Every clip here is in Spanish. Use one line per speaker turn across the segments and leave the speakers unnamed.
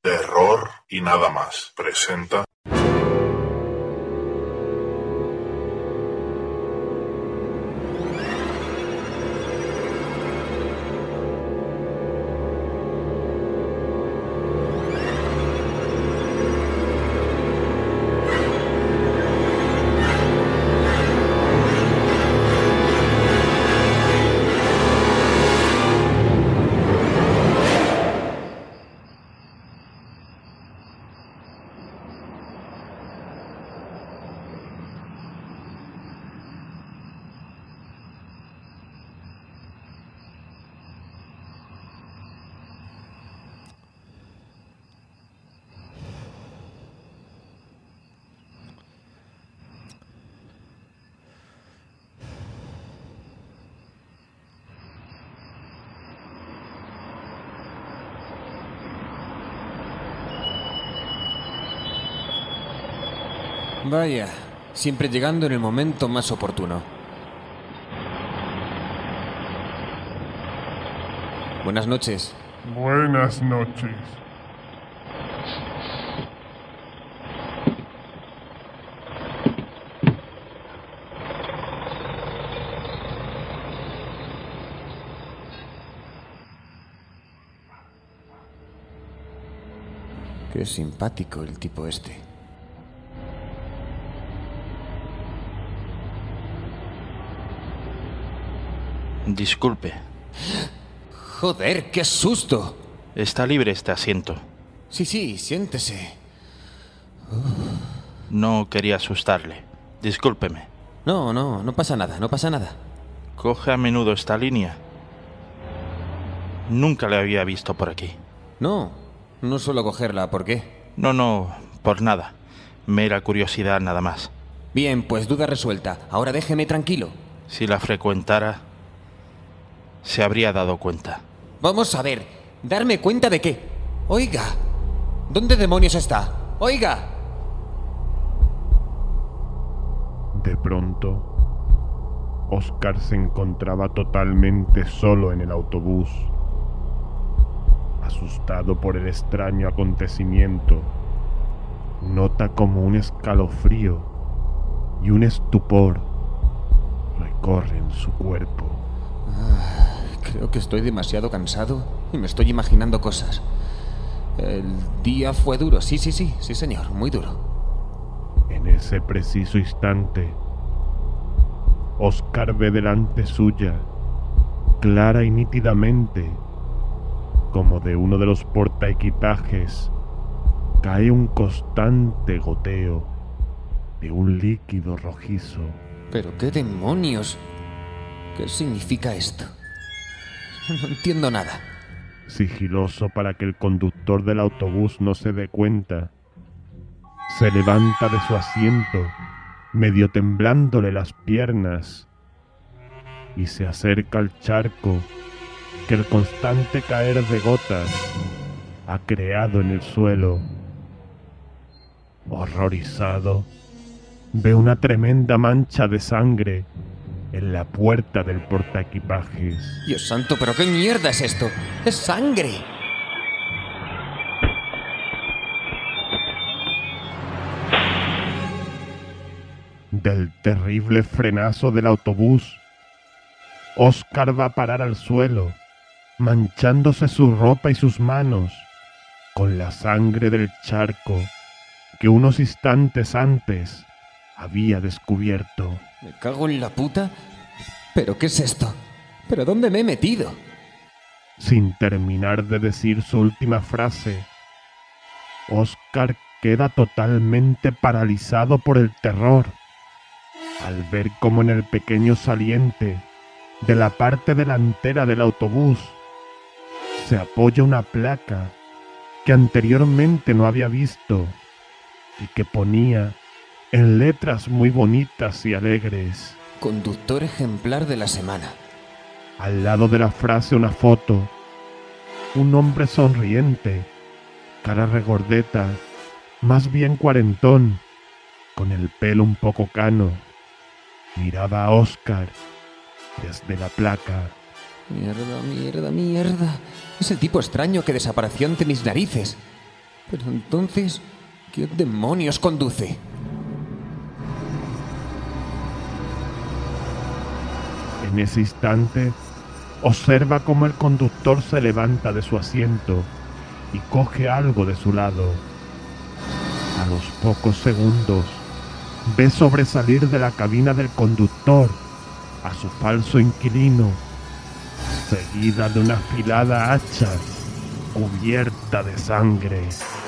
Terror y nada más. Presenta.
Vaya, siempre llegando en el momento más oportuno. Buenas noches.
Buenas noches.
Qué simpático el tipo este.
Disculpe.
Joder, qué susto.
Está libre este asiento.
Sí, siéntese.
No quería asustarle. Discúlpeme.
No pasa nada, no pasa nada.
¿Coge a menudo esta línea? Nunca le había visto por aquí.
No suelo cogerla, ¿por qué?
No, por nada. Mera curiosidad nada más.
Bien, pues duda resuelta. Ahora déjeme tranquilo.
Si la frecuentara, se habría dado cuenta.
Vamos a ver, ¿darme cuenta de qué? Oiga, ¿dónde demonios está? Oiga.
De pronto, Oscar se encontraba totalmente solo en el autobús. Asustado por el extraño acontecimiento, nota como un escalofrío y un estupor recorren su cuerpo.
Creo que estoy demasiado cansado y me estoy imaginando cosas. El día fue duro, sí, señor, muy duro.
En ese preciso instante, Oscar ve delante suya, clara y nítidamente, como de uno de los portaequipajes cae un constante goteo de un líquido rojizo.
¿Pero qué demonios? ¿Qué significa esto? No entiendo nada.
Sigiloso para que el conductor del autobús no se dé cuenta, se levanta de su asiento, medio temblándole las piernas, y se acerca al charco que el constante caer de gotas ha creado en el suelo. Horrorizado, ve una tremenda mancha de sangre en la puerta del portaequipajes.
Dios santo, ¿pero qué mierda es esto? ¡Es sangre!
Del terrible frenazo del autobús, Oscar va a parar al suelo, manchándose su ropa y sus manos con la sangre del charco que unos instantes antes había descubierto.
Me cago en la puta. ¿Pero qué es esto? ¿Pero dónde me he metido?
Sin terminar de decir su última frase, Oscar queda totalmente paralizado por el terror al ver cómo en el pequeño saliente de la parte delantera del autobús se apoya una placa que anteriormente no había visto y que ponía en letras muy bonitas y alegres:
Conductor ejemplar de la semana.
Al lado de la frase una foto, un hombre sonriente, cara regordeta, más bien cuarentón, con el pelo un poco cano, miraba a Oscar desde la placa.
Mierda. Es el tipo extraño que desapareció ante mis narices. Pero entonces, ¿qué demonios conduce?
En ese instante, observa cómo el conductor se levanta de su asiento y coge algo de su lado. A los pocos segundos, ve sobresalir de la cabina del conductor a su falso inquilino, seguida de una afilada hacha cubierta de sangre.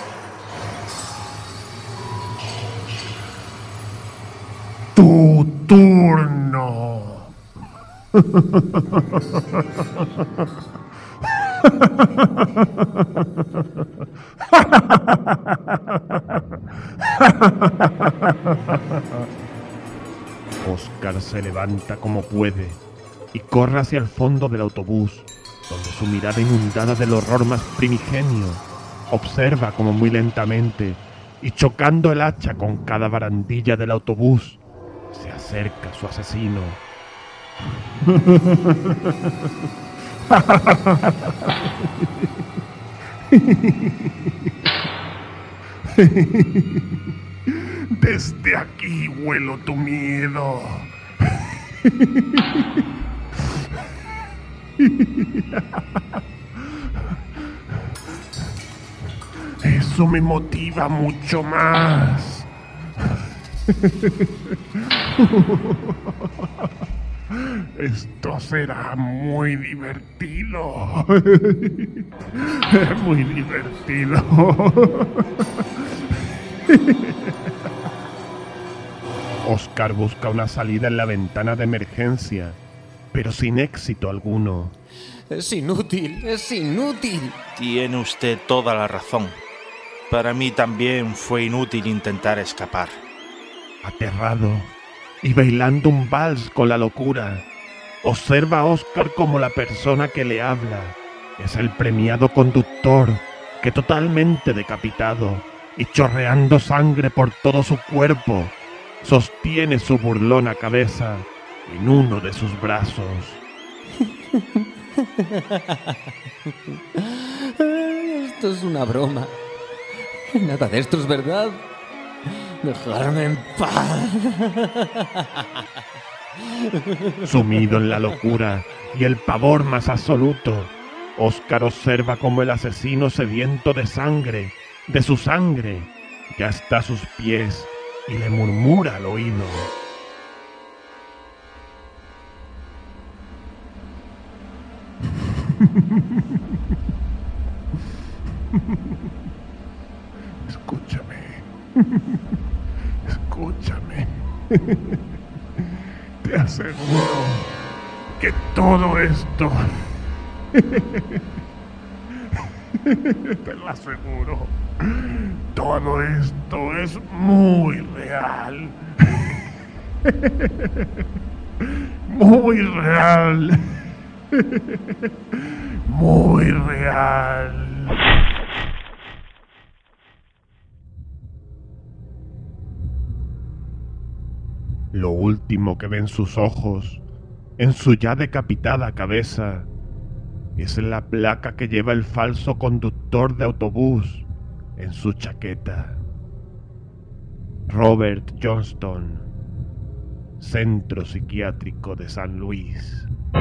¡Tu turno! Oscar se levanta como puede y corre hacia el fondo del autobús, donde su mirada inundada del horror más primigenio observa como muy lentamente y chocando el hacha con cada barandilla del autobús se acerca a su asesino. Desde aquí huelo tu miedo. Eso me motiva mucho más. Esto será muy divertido. Muy divertido. Oscar busca una salida en la ventana de emergencia, pero sin éxito alguno.
Es inútil, es inútil.
Tiene usted toda la razón. Para mí también fue inútil intentar escapar.
Aterrado y bailando un vals con la locura, observa a Oscar como la persona que le habla es el premiado conductor que, totalmente decapitado y chorreando sangre por todo su cuerpo, sostiene su burlona cabeza en uno de sus brazos.
Esto es una broma. Nada de esto es verdad. Dejarme en paz.
Sumido en la locura y el pavor más absoluto, Oscar observa cómo el asesino sediento de sangre, de su sangre, ya está a sus pies y le murmura al oído: escúchame, escúchame. Te aseguro que todo esto, te lo aseguro, todo esto es muy real. Muy real. Muy real. Lo último que ven sus ojos, en su ya decapitada cabeza, es la placa que lleva el falso conductor de autobús en su chaqueta. Robert Johnston, Centro Psiquiátrico de San Luis.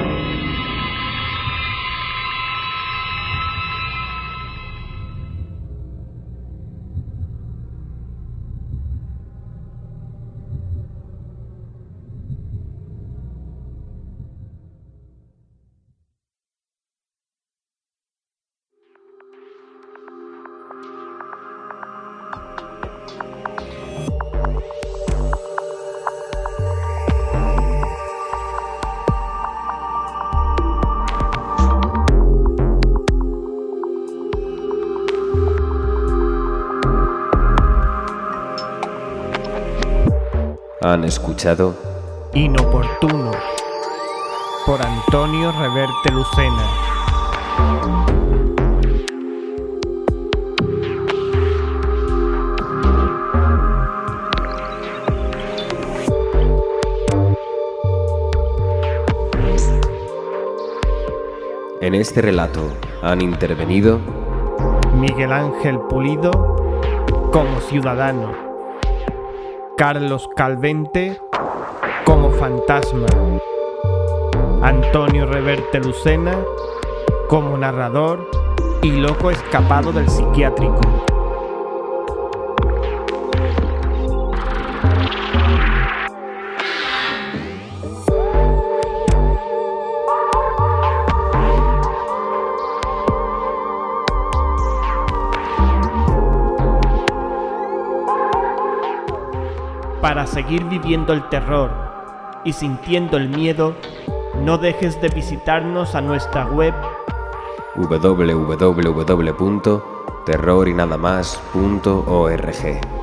Han escuchado
Inoportuno por Antonio Reverte Lucena.
En este relato han intervenido
Miguel Ángel Pulido como ciudadano, Carlos Calvente como fantasma, Antonio Reverte Lucena como narrador y loco escapado del psiquiátrico. Para seguir viviendo el terror y sintiendo el miedo, no dejes de visitarnos a nuestra web
www.terrorinadamas.org.